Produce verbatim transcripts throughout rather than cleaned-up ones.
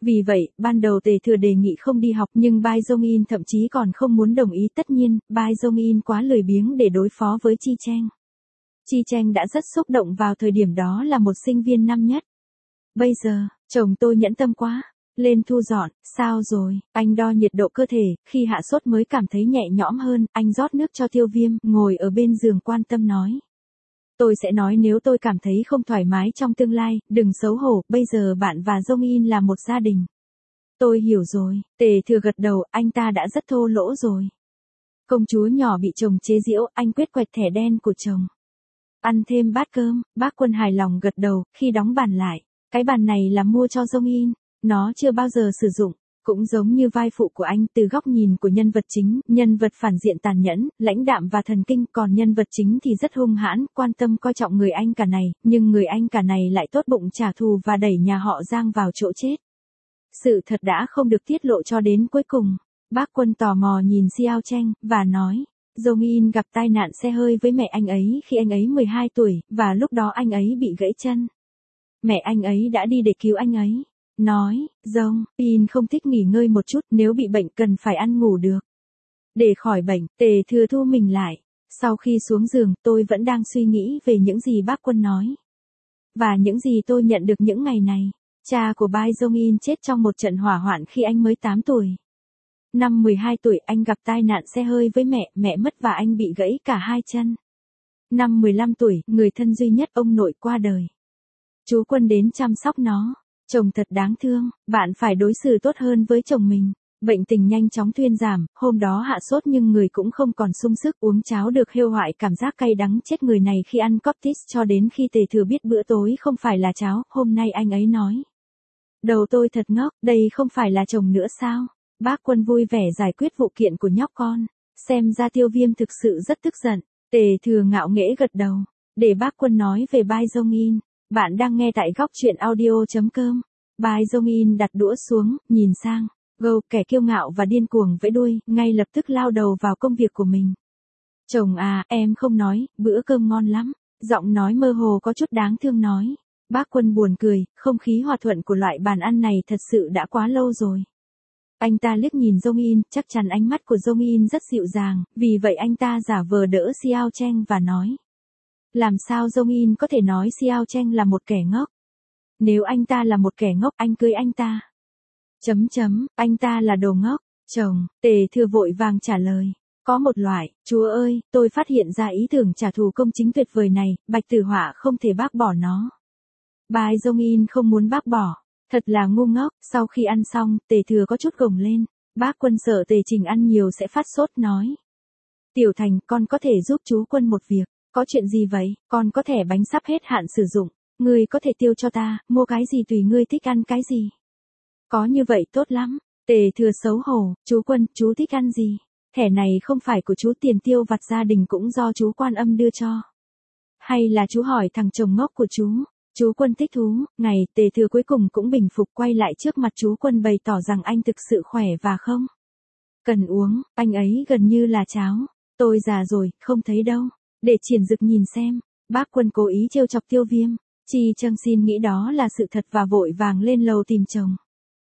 Vì vậy, ban đầu Tề Thừa đề nghị không đi học nhưng Bai Jong-in thậm chí còn không muốn đồng ý. Tất nhiên, Bai Jong-in quá lười biếng để đối phó với Chi Cheng. Chi Cheng đã rất xúc động vào thời điểm đó là một sinh viên năm nhất. Bây giờ, chồng tôi nhẫn tâm quá. Lên thu dọn, sao rồi? Anh đo nhiệt độ cơ thể, khi hạ sốt mới cảm thấy nhẹ nhõm hơn. Anh rót nước cho Tiêu Viêm, ngồi ở bên giường quan tâm nói. Tôi sẽ nói nếu tôi cảm thấy không thoải mái trong tương lai, đừng xấu hổ, bây giờ bạn và Jong-in là một gia đình. Tôi hiểu rồi, Tề Thừa gật đầu, anh ta đã rất thô lỗ rồi. Công chúa nhỏ bị chồng chế giễu, anh quyết quẹt thẻ đen của chồng. Ăn thêm bát cơm, bác Quân hài lòng gật đầu, khi đóng bàn lại. Cái bàn này là mua cho Jong-in, nó chưa bao giờ sử dụng. Cũng giống như vai phụ của anh, từ góc nhìn của nhân vật chính, nhân vật phản diện tàn nhẫn, lãnh đạm và thần kinh, còn nhân vật chính thì rất hung hãn, quan tâm coi trọng người anh cả này, nhưng người anh cả này lại tốt bụng trả thù và đẩy nhà họ Giang vào chỗ chết. Sự thật đã không được tiết lộ cho đến cuối cùng. Bác Quân tò mò nhìn Xiao Cheng, và nói, Jong-in gặp tai nạn xe hơi với mẹ anh ấy khi anh ấy mười hai tuổi, và lúc đó anh ấy bị gãy chân. Mẹ anh ấy đã đi để cứu anh ấy. Nói, Jong-in không thích nghỉ ngơi một chút, nếu bị bệnh cần phải ăn ngủ được. Để khỏi bệnh, Tề Thừa thu mình lại. Sau khi xuống giường, tôi vẫn đang suy nghĩ về những gì bác Quân nói. Và những gì tôi nhận được những ngày này. Cha của Bai Jong-in chết trong một trận hỏa hoạn khi anh mới tám tuổi. Năm mười hai tuổi anh gặp tai nạn xe hơi với mẹ, mẹ mất và anh bị gãy cả hai chân. Năm mười lăm tuổi, người thân duy nhất ông nội qua đời. Chú Quân đến chăm sóc nó. Chồng thật đáng thương, bạn phải đối xử tốt hơn với chồng mình. Bệnh tình nhanh chóng thuyên giảm, hôm đó hạ sốt nhưng người cũng không còn sung sức, uống cháo được hêu hoại cảm giác cay đắng chết người này khi ăn coptis cho đến khi Tề Thừa biết bữa tối không phải là cháo, hôm nay anh ấy nói. Đầu tôi thật ngốc, đây không phải là chồng nữa sao? Bác Quân vui vẻ giải quyết vụ kiện của nhóc con. Xem ra Tiêu Viêm thực sự rất tức giận. Tề Thừa ngạo nghễ gật đầu. Để bác Quân nói về Bai Jong-in. Bạn đang nghe tại góc truyện audio chấm com. Bai Jong-in đặt đũa xuống, nhìn sang. Gâu, kẻ kiêu ngạo và điên cuồng vẫy đuôi, ngay lập tức lao đầu vào công việc của mình. Chồng à, em không nói, bữa cơm ngon lắm. Giọng nói mơ hồ có chút đáng thương nói. Bác Quân buồn cười, không khí hòa thuận của loại bàn ăn này thật sự đã quá lâu rồi. Anh ta liếc nhìn Jong-in, chắc chắn ánh mắt của Jong-in rất dịu dàng, vì vậy anh ta giả vờ đỡ Xiao Cheng và nói. Làm sao Jong-in có thể nói Xiao Cheng là một kẻ ngốc? Nếu anh ta là một kẻ ngốc anh cưới anh ta. Chấm chấm, anh ta là đồ ngốc. Chồng, Tề Thừa vội vàng trả lời. Có một loại, chúa ơi, tôi phát hiện ra ý tưởng trả thù công chính tuyệt vời này, Bạch Tử Họa không thể bác bỏ nó. Bai Jong-in không muốn bác bỏ. Thật là ngu ngốc, sau khi ăn xong, Tề Thừa có chút gồng lên. Bác Quân sợ Tề Trình ăn nhiều sẽ phát sốt nói. Tiểu Thành, con có thể giúp chú Quân một việc. Có chuyện gì vậy, con có thẻ bánh sắp hết hạn sử dụng. Ngươi có thể tiêu cho ta, mua cái gì tùy ngươi thích ăn cái gì. Có như vậy tốt lắm. Tề Thừa xấu hổ, chú Quân, chú thích ăn gì? Thẻ này không phải của chú, tiền tiêu vặt gia đình cũng do chú Quan Âm đưa cho. Hay là chú hỏi thằng chồng ngốc của chú? Chú Quân thích thú, ngày Tề Thừa cuối cùng cũng bình phục quay lại trước mặt chú Quân bày tỏ rằng anh thực sự khỏe và không cần uống, anh ấy gần như là cháo. Tôi già rồi, không thấy đâu. Để Triển Dực nhìn xem. Bác Quân cố ý trêu chọc Tiêu Viêm. Chi Chang xin nghĩ đó là sự thật và vội vàng lên lầu tìm chồng.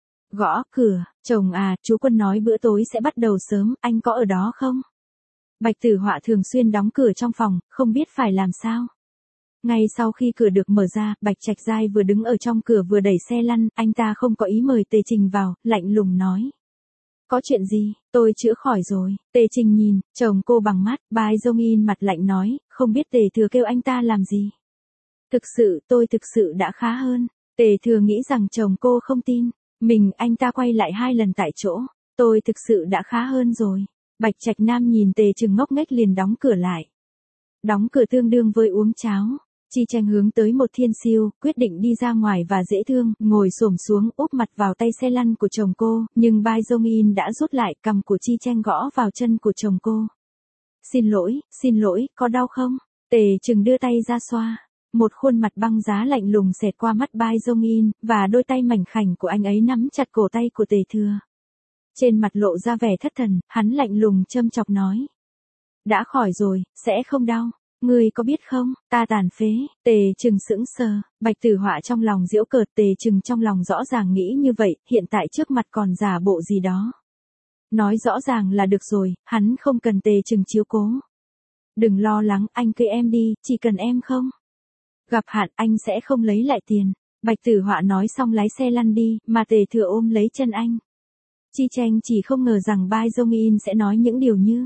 Gõ cửa, chồng à, chú Quân nói bữa tối sẽ bắt đầu sớm, anh có ở đó không? Bạch Tử Họa thường xuyên đóng cửa trong phòng, không biết phải làm sao. Ngay sau khi cửa được mở ra, Bạch Trạch Giai vừa đứng ở trong cửa vừa đẩy xe lăn, anh ta không có ý mời Tề Trình vào, lạnh lùng nói. Có chuyện gì, tôi chữa khỏi rồi. Tề Trình nhìn, chồng cô bằng mắt, Bai Jong-in mặt lạnh nói, không biết Tề Thừa kêu anh ta làm gì. Thực sự, tôi thực sự đã khá hơn. Tề Thừa nghĩ rằng chồng cô không tin. Mình, anh ta quay lại hai lần tại chỗ. Tôi thực sự đã khá hơn rồi. Bạch Trạch Nam nhìn Tề Trừng ngốc nghếch liền đóng cửa lại. Đóng cửa tương đương với uống cháo. Chi Chang hướng tới một thiên siêu, quyết định đi ra ngoài và dễ thương, ngồi xổm xuống, úp mặt vào tay xe lăn của chồng cô, nhưng Bai Jong-in đã rút lại, cầm của Chi Chang gõ vào chân của chồng cô. Xin lỗi, xin lỗi, có đau không? Tề Trừng đưa tay ra xoa. Một khuôn mặt băng giá lạnh lùng xẹt qua mắt Bai Jong-in, và đôi tay mảnh khảnh của anh ấy nắm chặt cổ tay của Tề Thừa. Trên mặt lộ ra vẻ thất thần, hắn lạnh lùng châm chọc nói. Đã khỏi rồi, sẽ không đau. Ngươi có biết không, ta tàn phế, Tề Trừng sững sờ, Bạch Tử Họa trong lòng giễu cợt, Tề Trừng trong lòng rõ ràng nghĩ như vậy, hiện tại trước mặt còn giả bộ gì đó. Nói rõ ràng là được rồi, hắn không cần Tề Trừng chiếu cố. Đừng lo lắng, anh cưới em đi, chỉ cần em không gặp hạn anh sẽ không lấy lại tiền. Bạch Tử Họa nói xong lái xe lăn đi, mà Tề Thừa ôm lấy chân anh. Chi Tranh chỉ không ngờ rằng Bai Dong In sẽ nói những điều như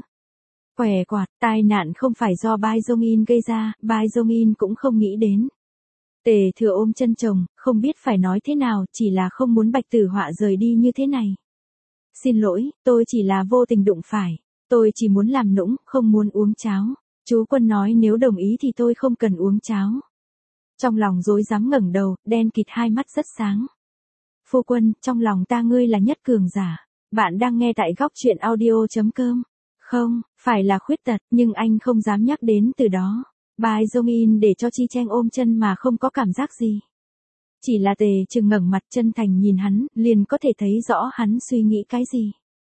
quẻ quạt, tai nạn không phải do Bai Dong In gây ra, Bai Dong In cũng không nghĩ đến. Tề Thừa ôm chân chồng, không biết phải nói thế nào, chỉ là không muốn Bạch Tử Họa rời đi như thế này. Xin lỗi, tôi chỉ là vô tình đụng phải, tôi chỉ muốn làm nũng, không muốn uống cháo. Chú Quân nói nếu đồng ý thì tôi không cần uống cháo. Trong lòng rối rắm ngẩng đầu, đen kịt hai mắt rất sáng. Phu quân, trong lòng ta ngươi là nhất cường giả. Bạn đang nghe tại góc truyện audio chấm com. Không, phải là khuyết tật, nhưng anh không dám nhắc đến từ đó. Bai Dong In để cho Chi Tranh ôm chân mà không có cảm giác gì. Chỉ là Tề Trừng ngẩng mặt chân thành nhìn hắn, liền có thể thấy rõ hắn suy nghĩ cái gì.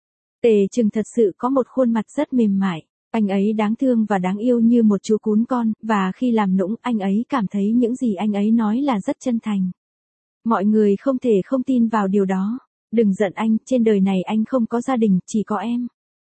Tề Trừng thật sự có một khuôn mặt rất mềm mại. Anh ấy đáng thương và đáng yêu như một chú cún con, và khi làm nũng anh ấy cảm thấy những gì anh ấy nói là rất chân thành. Mọi người không thể không tin vào điều đó. Đừng giận anh, trên đời này anh không có gia đình, chỉ có em.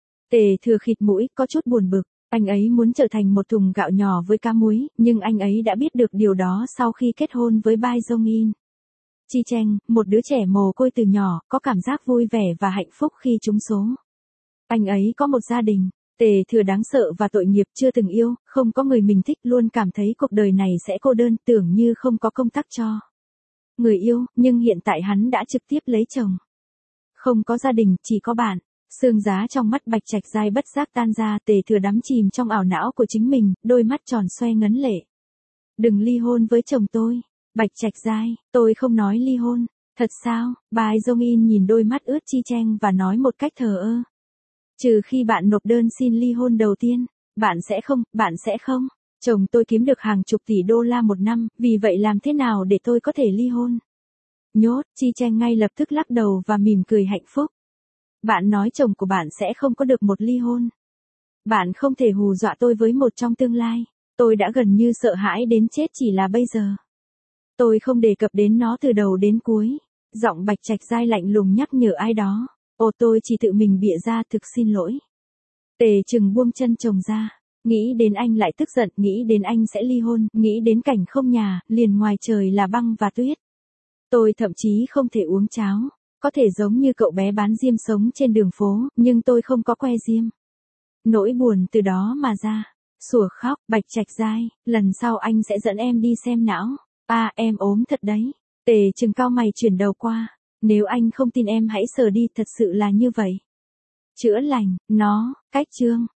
Tề Thừa khịt mũi, có chút buồn bực. Anh ấy muốn trở thành một thùng gạo nhỏ với cá muối, nhưng anh ấy đã biết được điều đó sau khi kết hôn với Bai Dong In. Chi Tranh, một đứa trẻ mồ côi từ nhỏ, có cảm giác vui vẻ và hạnh phúc khi trúng số. Anh ấy có một gia đình. Tề Thừa đáng sợ và tội nghiệp, chưa từng yêu, không có người mình thích, luôn cảm thấy cuộc đời này sẽ cô đơn, tưởng như không có công tác cho người yêu, nhưng hiện tại hắn đã trực tiếp lấy chồng. Không có gia đình, chỉ có bạn. Sương giá trong mắt Bạch Trạch Giai bất giác tan ra, Tề Thừa đắm chìm trong ảo não của chính mình, đôi mắt tròn xoe ngấn lệ. Đừng ly hôn với chồng tôi. Bạch Trạch Giai, tôi không nói ly hôn. Thật sao? Bai Dong In nhìn đôi mắt ướt Chi Tranh và nói một cách thờ ơ. Trừ khi bạn nộp đơn xin ly hôn đầu tiên, bạn sẽ không, bạn sẽ không. Chồng tôi kiếm được hàng chục tỷ đô la một năm, vì vậy làm thế nào để tôi có thể ly hôn? Nhốt, Chi Tranh ngay lập tức lắc đầu và mỉm cười hạnh phúc. Bạn nói chồng của bạn sẽ không có được một ly hôn. Bạn không thể hù dọa tôi với một trong tương lai. Tôi đã gần như sợ hãi đến chết chỉ là bây giờ. Tôi không đề cập đến nó từ đầu đến cuối. Giọng Bạch Trạch Giai lạnh lùng nhắc nhở ai đó. Ồ, tôi chỉ tự mình bịa ra, thực xin lỗi. Tề Trừng buông chân chồng ra. Nghĩ đến anh lại tức giận, nghĩ đến anh sẽ ly hôn, nghĩ đến cảnh không nhà, liền ngoài trời là băng và tuyết. Tôi thậm chí không thể uống cháo. Có thể giống như cậu bé bán diêm sống trên đường phố, nhưng tôi không có que diêm. Nỗi buồn từ đó mà ra. Sủa khóc, Bạch Trạch Giai, lần sau anh sẽ dẫn em đi xem não. À, em ốm thật đấy. Tề Trừng cau mày chuyển đầu qua. Nếu anh không tin em hãy sờ đi, thật sự là như vậy. Chữa lành, nó, cách chương.